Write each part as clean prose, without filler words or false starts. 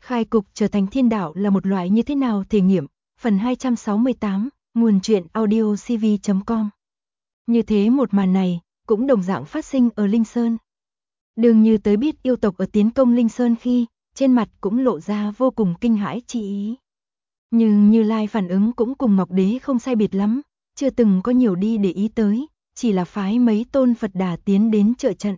Khai cục trở thành thiên đạo là một loại như thế nào thể nghiệm, phần 268, nguồn truyện audio cv.com. Như thế một màn này, cũng đồng dạng phát sinh ở Linh Sơn. Đường Như tới biết yêu tộc ở tiến công Linh Sơn khi, trên mặt cũng lộ ra vô cùng kinh hãi chi ý. Nhưng Như Lai phản ứng cũng cùng Ngọc Đế không sai biệt lắm, chưa từng có nhiều đi để ý tới, chỉ là phái mấy tôn Phật Đà tiến đến trợ trận.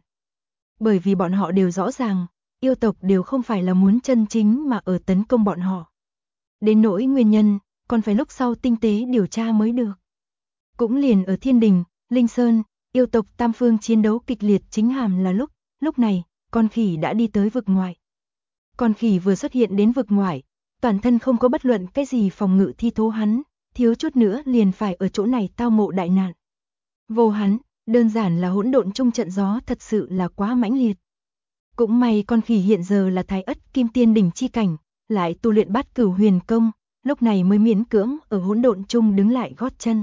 Bởi vì bọn họ đều rõ ràng, yêu tộc đều không phải là muốn chân chính mà ở tấn công bọn họ. Đến nỗi nguyên nhân, còn phải lúc sau tinh tế điều tra mới được. Cũng liền ở Thiên Đình, Linh Sơn, yêu tộc tam phương chiến đấu kịch liệt chính hàm là lúc này, con khỉ đã đi tới vực ngoại. Con khỉ vừa xuất hiện đến vực ngoại, toàn thân không có bất luận cái gì phòng ngự thi thố hắn, thiếu chút nữa liền phải ở chỗ này tao ngộ đại nạn. Vô hắn, đơn giản là hỗn độn chung trận gió thật sự là quá mãnh liệt. Cũng may con khỉ hiện giờ là Thái Ất Kim Tiên đỉnh chi cảnh, lại tu luyện Bát Cửu Huyền Công, lúc này mới miễn cưỡng ở hỗn độn chung đứng lại gót chân.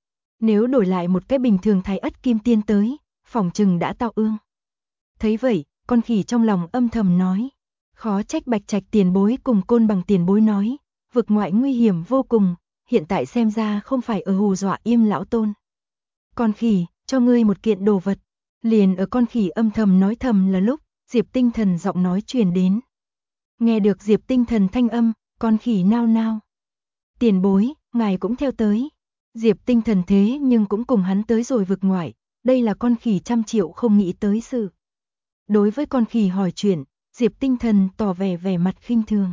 Nếu đổi lại một cái bình thường Thái Ất Kim Tiên tới, phỏng chừng đã tao ương. Thấy vậy, con khỉ trong lòng âm thầm nói, khó trách Bạch Trạch tiền bối cùng Côn Bằng tiền bối nói, vực ngoại nguy hiểm vô cùng, hiện tại xem ra không phải ở hù dọa Yêm lão tôn. Con khỉ, cho ngươi một kiện đồ vật. Liền ở con khỉ âm thầm nói thầm là lúc, Diệp Tinh Thần giọng nói truyền đến. Nghe được Diệp Tinh Thần thanh âm, con khỉ nao nao. Tiền bối, ngài cũng theo tới. Diệp Tinh Thần thế nhưng cũng cùng hắn tới rồi vực ngoại, đây là con khỉ trăm triệu không nghĩ tới sự. Đối với con khỉ hỏi chuyện, Diệp Tinh Thần tỏ vẻ mặt khinh thường.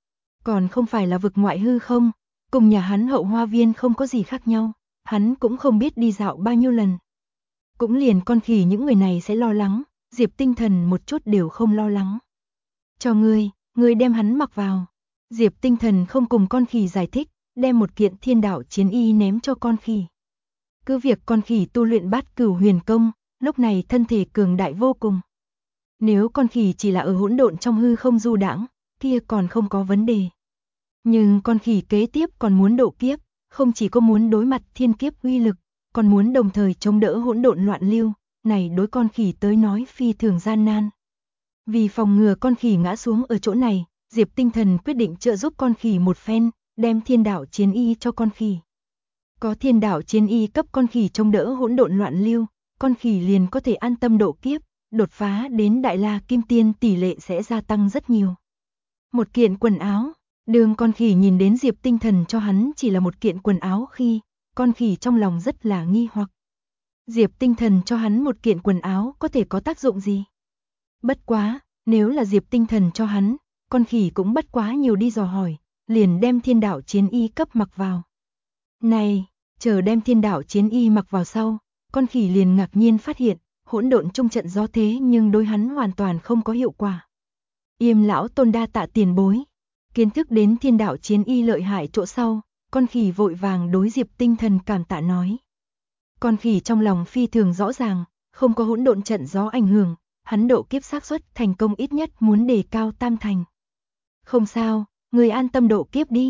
Còn không phải là vực ngoại hư không, cùng nhà hắn Hậu Hoa Viên không có gì khác nhau, hắn cũng không biết đi dạo bao nhiêu lần. Cũng liền con khỉ những người này sẽ lo lắng, Diệp Tinh Thần một chút đều không lo lắng. Cho ngươi đem hắn mặc vào. Diệp Tinh Thần không cùng con khỉ giải thích, đem một kiện thiên đạo chiến y ném cho con khỉ. Cứ việc con khỉ tu luyện Bát Cửu Huyền Công, lúc này thân thể cường đại vô cùng. Nếu con khỉ chỉ là ở hỗn độn trong hư không du đãng, kia còn không có vấn đề. Nhưng con khỉ kế tiếp còn muốn độ kiếp, không chỉ có muốn đối mặt thiên kiếp uy lực, còn muốn đồng thời chống đỡ hỗn độn loạn lưu, này đối con khỉ tới nói phi thường gian nan. Vì phòng ngừa con khỉ ngã xuống ở chỗ này, Diệp Tinh Thần quyết định trợ giúp con khỉ một phen, đem thiên đạo chiến y cho con khỉ. Có thiên đạo chiến y cấp con khỉ chống đỡ hỗn độn loạn lưu, con khỉ liền có thể an tâm độ kiếp, đột phá đến Đại La Kim Tiên tỷ lệ sẽ gia tăng rất nhiều. Một kiện quần áo, đường con khỉ nhìn đến Diệp Tinh Thần cho hắn chỉ là một kiện quần áo khi, con khỉ trong lòng rất là nghi hoặc. Diệp Tinh Thần cho hắn một kiện quần áo có thể có tác dụng gì? Bất quá, nếu là Diệp Tinh Thần cho hắn, con khỉ cũng bất quá nhiều đi dò hỏi, liền đem thiên đạo chiến y cấp mặc vào. Này, chờ đem thiên đạo chiến y mặc vào sau, con khỉ liền ngạc nhiên phát hiện, hỗn độn chung trận gió thế nhưng đối hắn hoàn toàn không có hiệu quả. Yêm lão tôn đa tạ tiền bối. Kiến thức đến thiên đạo chiến y lợi hại chỗ sau, con khỉ vội vàng đối Diệp Tinh Thần cảm tạ nói. Con khỉ trong lòng phi thường rõ ràng, không có hỗn độn trận gió ảnh hưởng, hắn độ kiếp xác suất thành công ít nhất muốn đề cao tam thành. Không sao, người an tâm độ kiếp đi.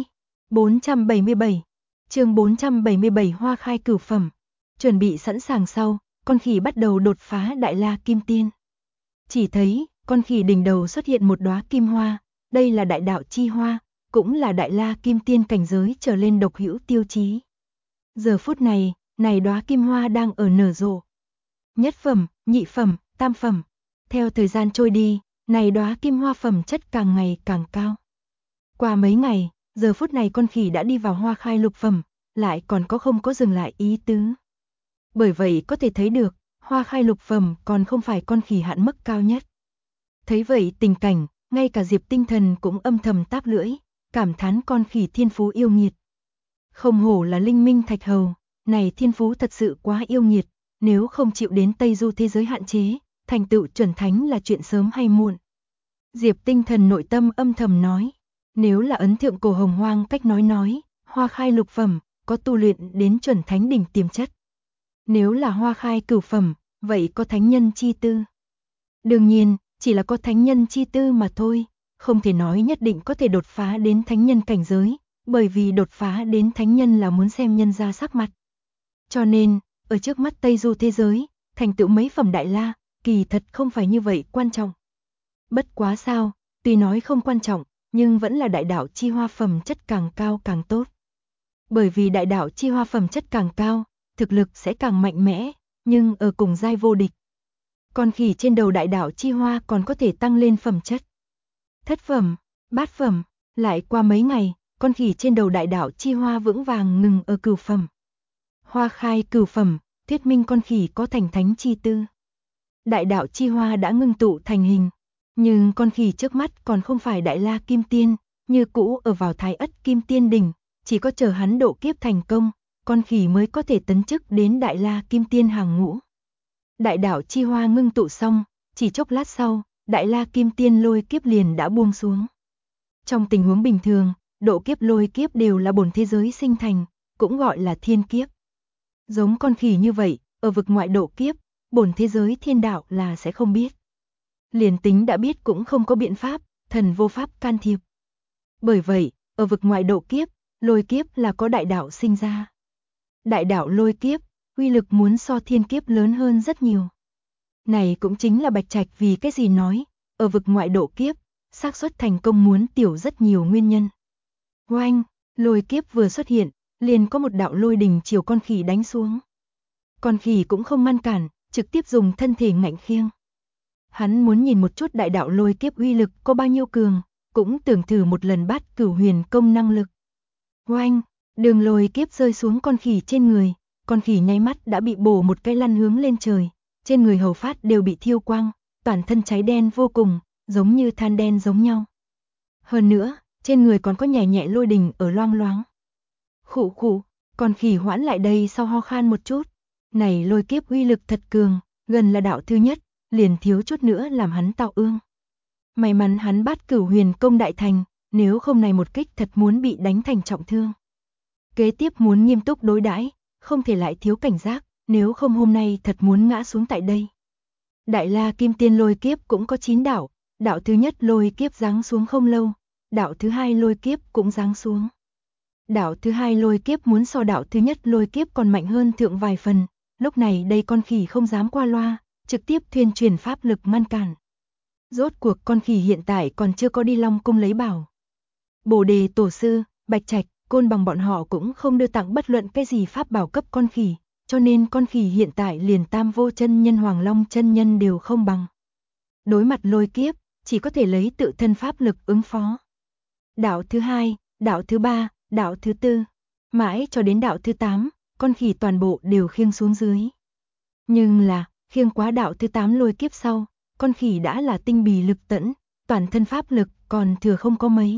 477, chương 477 hoa khai cửu phẩm. Chuẩn bị sẵn sàng sau, con khỉ bắt đầu đột phá Đại La Kim Tiên. Chỉ thấy, con khỉ đỉnh đầu xuất hiện một đóa kim hoa, đây là đại đạo chi hoa, cũng là Đại La Kim Tiên cảnh giới trở lên độc hữu tiêu chí. Giờ phút này, này đóa kim hoa đang ở nở rộ. Nhất phẩm, nhị phẩm, tam phẩm. Theo thời gian trôi đi, này đóa kim hoa phẩm chất càng ngày càng cao. Qua mấy ngày, giờ phút này con khỉ đã đi vào hoa khai lục phẩm, lại còn không có dừng lại ý tứ. Bởi vậy có thể thấy được, hoa khai lục phẩm còn không phải con khỉ hạn mức cao nhất. Thấy vậy tình cảnh, ngay cả Diệp Tinh Thần cũng âm thầm táp lưỡi, cảm thán con khỉ thiên phú yêu nghiệt. Không hổ là linh minh thạch hầu, này thiên phú thật sự quá yêu nghiệt, nếu không chịu đến Tây Du thế giới hạn chế, thành tựu chuẩn thánh là chuyện sớm hay muộn. Diệp Tinh Thần nội tâm âm thầm nói, nếu là ấn thượng cổ hồng hoang cách nói, hoa khai lục phẩm, có tu luyện đến chuẩn thánh đỉnh tiềm chất. Nếu là hoa khai cửu phẩm, vậy có thánh nhân chi tư. Đương nhiên, chỉ là có thánh nhân chi tư mà thôi, không thể nói nhất định có thể đột phá đến thánh nhân cảnh giới, bởi vì đột phá đến thánh nhân là muốn xem nhân ra sắc mặt. Cho nên, ở trước mắt Tây Du thế giới, thành tựu mấy phẩm Đại La, kỳ thật không phải như vậy quan trọng. Bất quá sao, tuy nói không quan trọng, nhưng vẫn là đại đạo chi hoa phẩm chất càng cao càng tốt. Bởi vì đại đạo chi hoa phẩm chất càng cao, thực lực sẽ càng mạnh mẽ, nhưng ở cùng giai vô địch. Con khỉ trên đầu đại đạo chi hoa còn có thể tăng lên phẩm chất. Thất phẩm, bát phẩm, lại qua mấy ngày, con khỉ trên đầu đại đạo chi hoa vững vàng ngừng ở cửu phẩm. Hoa khai cửu phẩm, thuyết minh con khỉ có thành thánh chi tư. Đại đạo chi hoa đã ngưng tụ thành hình, nhưng con khỉ trước mắt còn không phải Đại La Kim Tiên, như cũ ở vào Thái Ất Kim Tiên đỉnh, chỉ có chờ hắn độ kiếp thành công, con khỉ mới có thể tấn chức đến Đại La Kim Tiên hàng ngũ. Đại đạo chi hoa ngưng tụ xong, chỉ chốc lát sau, Đại La Kim Tiên lôi kiếp liền đã buông xuống. Trong tình huống bình thường, độ kiếp lôi kiếp đều là bổn thế giới sinh thành, cũng gọi là thiên kiếp. Giống con khỉ như vậy, ở vực ngoại độ kiếp, bổn thế giới thiên đạo là sẽ không biết. Liền tính đã biết cũng không có biện pháp, thần vô pháp can thiệp. Bởi vậy, ở vực ngoại độ kiếp, lôi kiếp là có đại đạo sinh ra. Đại đạo lôi kiếp, uy lực muốn so thiên kiếp lớn hơn rất nhiều. Này cũng chính là Bạch Trạch vì cái gì nói, ở vực ngoại độ kiếp, xác suất thành công muốn tiểu rất nhiều nguyên nhân. Oanh, lôi kiếp vừa xuất hiện, liền có một đạo lôi đình chiều con khỉ đánh xuống. Con khỉ cũng không ngăn cản, trực tiếp dùng thân thể ngạnh khiêng. Hắn muốn nhìn một chút đại đạo lôi kiếp uy lực có bao nhiêu cường, cũng tưởng thử một lần Bát Cửu Huyền công năng lực. Oanh, đường lôi kiếp rơi xuống con khỉ trên người, con khỉ nháy mắt đã bị bổ một cái lăn hướng lên trời, trên người hầu phát đều bị thiêu quang, toàn thân cháy đen vô cùng, giống như than đen giống nhau. Hơn nữa, trên người còn có nhẹ nhẹ lôi đình ở loang loáng. Khụ khụ, con khỉ hoãn lại đây sau ho khan một chút. Này lôi kiếp uy lực thật cường, gần là đạo thứ nhất, liền thiếu chút nữa làm hắn tạo ương. May mắn hắn Bát Cửu Huyền công đại thành, nếu không này một kích thật muốn bị đánh thành trọng thương. Kế tiếp muốn nghiêm túc đối đãi, không thể lại thiếu cảnh giác, nếu không hôm nay thật muốn ngã xuống tại đây. Đại La Kim Tiên lôi kiếp cũng có 9 đạo, đạo thứ nhất lôi kiếp giáng xuống không lâu, đạo thứ hai lôi kiếp cũng giáng xuống. Đạo thứ hai lôi kiếp muốn so đạo thứ nhất lôi kiếp còn mạnh hơn thượng vài phần, lúc này đây con khỉ không dám qua loa, trực tiếp thuyên truyền pháp lực ngăn cản. Rốt cuộc con khỉ hiện tại còn chưa có đi Long cung lấy bảo. Bồ Đề Tổ sư, Bạch Trạch, Côn Bằng bọn họ cũng không đưa tặng bất luận cái gì pháp bảo cấp con khỉ, cho nên con khỉ hiện tại liền Tam Vô Chân Nhân Hoàng Long chân nhân đều không bằng. Đối mặt lôi kiếp, chỉ có thể lấy tự thân pháp lực ứng phó. Đạo thứ hai, đạo thứ ba, đạo thứ tư, mãi cho đến đạo thứ 8, con khỉ toàn bộ đều khiêng xuống dưới. Nhưng là, khiêng quá đạo thứ 8 lôi kiếp sau, con khỉ đã là tinh bì lực tẫn, toàn thân pháp lực còn thừa không có mấy.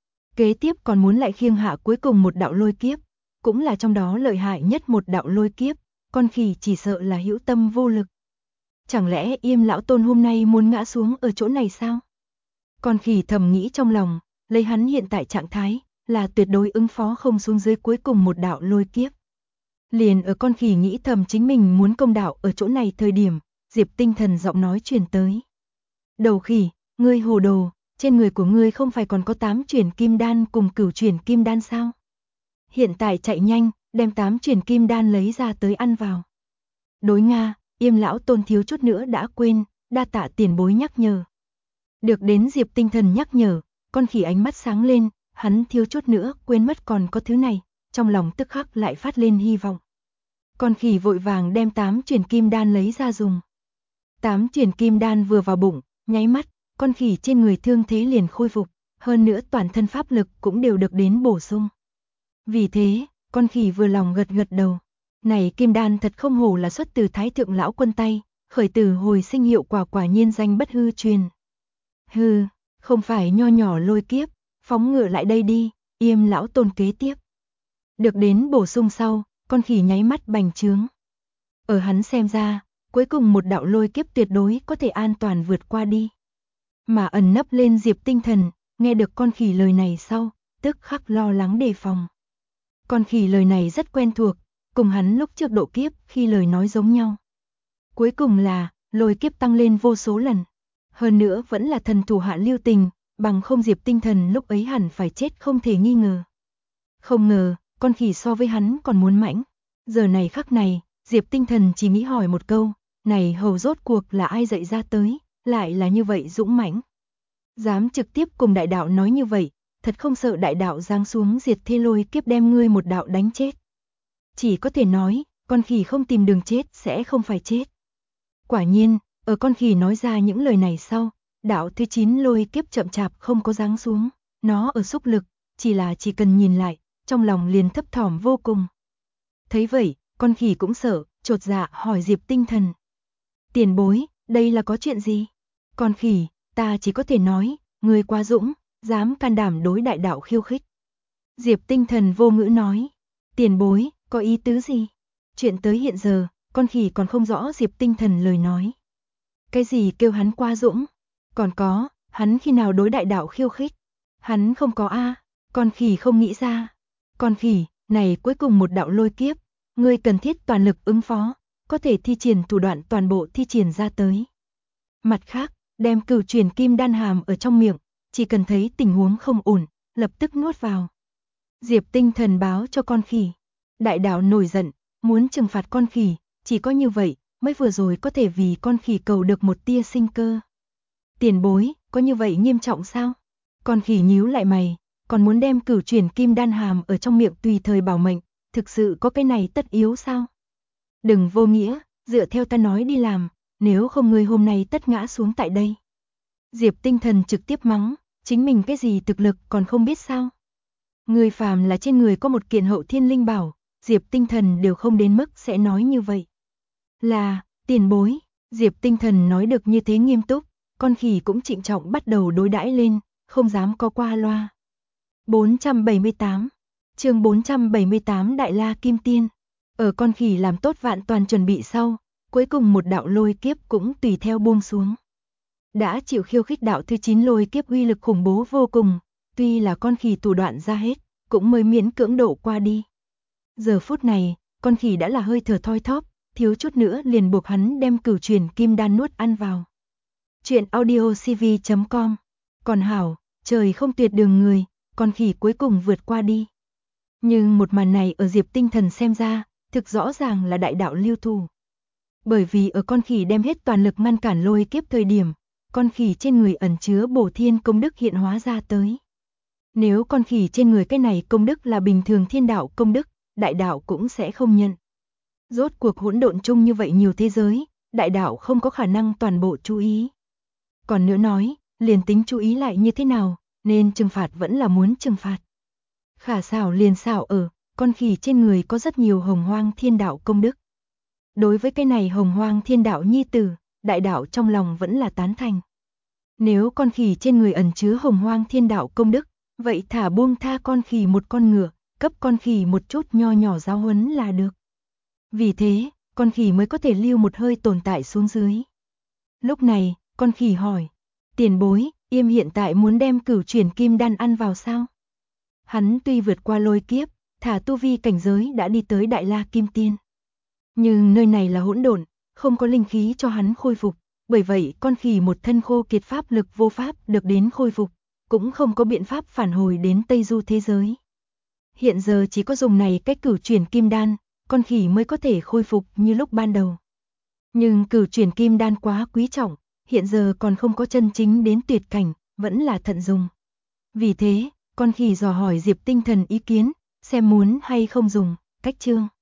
Kế tiếp còn muốn lại khiêng hạ cuối cùng một đạo lôi kiếp, cũng là trong đó lợi hại nhất một đạo lôi kiếp, con khỉ chỉ sợ là hữu tâm vô lực. Chẳng lẽ Yêm lão tôn hôm nay muốn ngã xuống ở chỗ này sao? Con khỉ thầm nghĩ trong lòng, lấy hắn hiện tại trạng thái, là tuyệt đối ứng phó không xuống dưới cuối cùng một đạo lôi kiếp. Liền ở con khỉ nghĩ thầm chính mình muốn công đạo ở chỗ này thời điểm, Diệp Tinh Thần giọng nói truyền tới. Đầu khỉ, ngươi hồ đồ, trên người của ngươi không phải còn có 8 chuyển kim đan cùng 9 chuyển kim đan sao? Hiện tại chạy nhanh, đem 8 chuyển kim đan lấy ra tới ăn vào. Đối Nga, Yêm lão tôn thiếu chút nữa đã quên, đa tạ tiền bối nhắc nhở. Được đến Diệp Tinh Thần nhắc nhở, con khỉ ánh mắt sáng lên, hắn thiếu chút nữa quên mất còn có thứ này, trong lòng tức khắc lại phát lên hy vọng. Con khỉ vội vàng đem 8 chuyển kim đan lấy ra dùng. 8 chuyển kim đan vừa vào bụng, nháy mắt, con khỉ trên người thương thế liền khôi phục, hơn nữa toàn thân pháp lực cũng đều được đến bổ sung. Vì thế, con khỉ vừa lòng gật gật đầu. Này kim đan thật không hổ là xuất từ Thái Thượng lão quân tay, khởi tử hồi sinh hiệu quả quả nhiên danh bất hư truyền. Hừ, không phải nho nhỏ lôi kiếp, phóng ngựa lại đây đi, Yêm lão tôn kế tiếp. Được đến bổ sung sau, con khỉ nháy mắt bành trướng. Ở hắn xem ra, cuối cùng một đạo lôi kiếp tuyệt đối có thể an toàn vượt qua đi. Mà ẩn nấp lên Diệp Tinh Thần, nghe được con khỉ lời này sau, tức khắc lo lắng đề phòng. Con khỉ lời này rất quen thuộc, cùng hắn lúc trước độ kiếp khi lời nói giống nhau. Cuối cùng là, lôi kiếp tăng lên vô số lần. Hơn nữa vẫn là thần thủ hạ lưu tình, bằng không Diệp Tinh Thần lúc ấy hẳn phải chết không thể nghi ngờ. Không ngờ, con khỉ so với hắn còn muốn mãnh. Giờ này khắc này, Diệp Tinh Thần chỉ nghĩ hỏi một câu, này hầu rốt cuộc là ai dạy ra tới, lại là như vậy dũng mãnh. Dám trực tiếp cùng đại đạo nói như vậy, thật không sợ đại đạo giáng xuống diệt thế lôi kiếp đem ngươi một đạo đánh chết. Chỉ có thể nói, con khỉ không tìm đường chết sẽ không phải chết. Quả nhiên, ở con khỉ nói ra những lời này sau, đạo thứ 9 lôi kiếp chậm chạp không có giáng xuống, nó ở xúc lực, chỉ cần nhìn lại, trong lòng liền thấp thỏm vô cùng. Thấy vậy, con khỉ cũng sợ, chột dạ hỏi Diệp Tinh Thần. Tiền bối, đây là có chuyện gì? Con khỉ, ta chỉ có thể nói, ngươi quá dũng, dám can đảm đối đại đạo khiêu khích. Diệp Tinh Thần vô ngữ nói, tiền bối, có ý tứ gì? Chuyện tới hiện giờ, con khỉ còn không rõ Diệp Tinh Thần lời nói. Cái gì kêu hắn quá dũng? Còn có, hắn khi nào đối đại đạo khiêu khích? Hắn không có a, con khỉ không nghĩ ra. Con khỉ, này cuối cùng một đạo lôi kiếp, ngươi cần thiết toàn lực ứng phó, có thể thi triển thủ đoạn toàn bộ thi triển ra tới. Mặt khác, đem cửu chuyển kim đan hàm ở trong miệng, chỉ cần thấy tình huống không ổn, lập tức nuốt vào. Diệp Tinh Thần báo cho con khỉ. Đại đạo nổi giận, muốn trừng phạt con khỉ, chỉ có như vậy, mới vừa rồi có thể vì con khỉ cầu được một tia sinh cơ. Tiền bối, có như vậy nghiêm trọng sao? Con khỉ nhíu lại mày, còn muốn đem cửu chuyển kim đan hàm ở trong miệng tùy thời bảo mệnh, thực sự có cái này tất yếu sao? Đừng vô nghĩa, dựa theo ta nói đi làm, nếu không ngươi hôm nay tất ngã xuống tại đây. Diệp Tinh Thần trực tiếp mắng, chính mình cái gì thực lực còn không biết sao? Người phàm là trên người có một kiện hậu thiên linh bảo, Diệp Tinh Thần đều không đến mức sẽ nói như vậy. Là, tiền bối, Diệp Tinh Thần nói được như thế nghiêm túc, con khỉ cũng trịnh trọng bắt đầu đối đãi lên, không dám có qua loa. 478, chương 478 Đại La Kim Tiên. Ở con khỉ làm tốt vạn toàn chuẩn bị sau, cuối cùng một đạo lôi kiếp cũng tùy theo buông xuống. Đã chịu khiêu khích đạo thứ 9 lôi kiếp uy lực khủng bố vô cùng, tuy là con khỉ thủ đoạn ra hết, cũng mới miễn cưỡng độ qua đi. Giờ phút này, con khỉ đã là hơi thở thoi thóp, thiếu chút nữa liền buộc hắn đem cửu chuyển kim đan nuốt ăn vào. Chuyện audiocv.com. Còn hảo, trời không tuyệt đường người, con khỉ cuối cùng vượt qua đi. Nhưng một màn này ở Diệp Tinh Thần xem ra, thực rõ ràng là đại đạo lưu thủ. Bởi vì ở con khỉ đem hết toàn lực ngăn cản lôi kiếp thời điểm, con khỉ trên người ẩn chứa bổ thiên công đức hiện hóa ra tới. Nếu con khỉ trên người cái này công đức là bình thường thiên đạo công đức, đại đạo cũng sẽ không nhận. Rốt cuộc hỗn độn chung như vậy nhiều thế giới, đại đạo không có khả năng toàn bộ chú ý. Còn nữa nói, liền tính chú ý lại như thế nào, nên trừng phạt vẫn là muốn trừng phạt. Khả xảo liền xảo ở, con khỉ trên người có rất nhiều hồng hoang thiên đạo công đức. Đối với cái này hồng hoang thiên đạo nhi tử, đại đạo trong lòng vẫn là tán thành. Nếu con khỉ trên người ẩn chứa hồng hoang thiên đạo công đức, vậy thả buông tha con khỉ một con ngựa, cấp con khỉ một chút nho nhỏ giáo huấn là được. Vì thế, con khỉ mới có thể lưu một hơi tồn tại xuống dưới. Lúc này, con khỉ hỏi, tiền bối, Yêm hiện tại muốn đem cửu chuyển kim đan ăn vào sao? Hắn tuy vượt qua lôi kiếp, thả tu vi cảnh giới đã đi tới Đại La Kim Tiên. Nhưng nơi này là hỗn độn, không có linh khí cho hắn khôi phục, bởi vậy con khỉ một thân khô kiệt pháp lực vô pháp được đến khôi phục, cũng không có biện pháp phản hồi đến Tây Du thế giới. Hiện giờ chỉ có dùng này cách cửu chuyển kim đan, con khỉ mới có thể khôi phục như lúc ban đầu. Nhưng cửu chuyển kim đan quá quý trọng, hiện giờ còn không có chân chính đến tuyệt cảnh, vẫn là thận dùng. Vì thế, con khỉ dò hỏi Diệp Tinh Thần ý kiến, xem muốn hay không dùng, cách chương.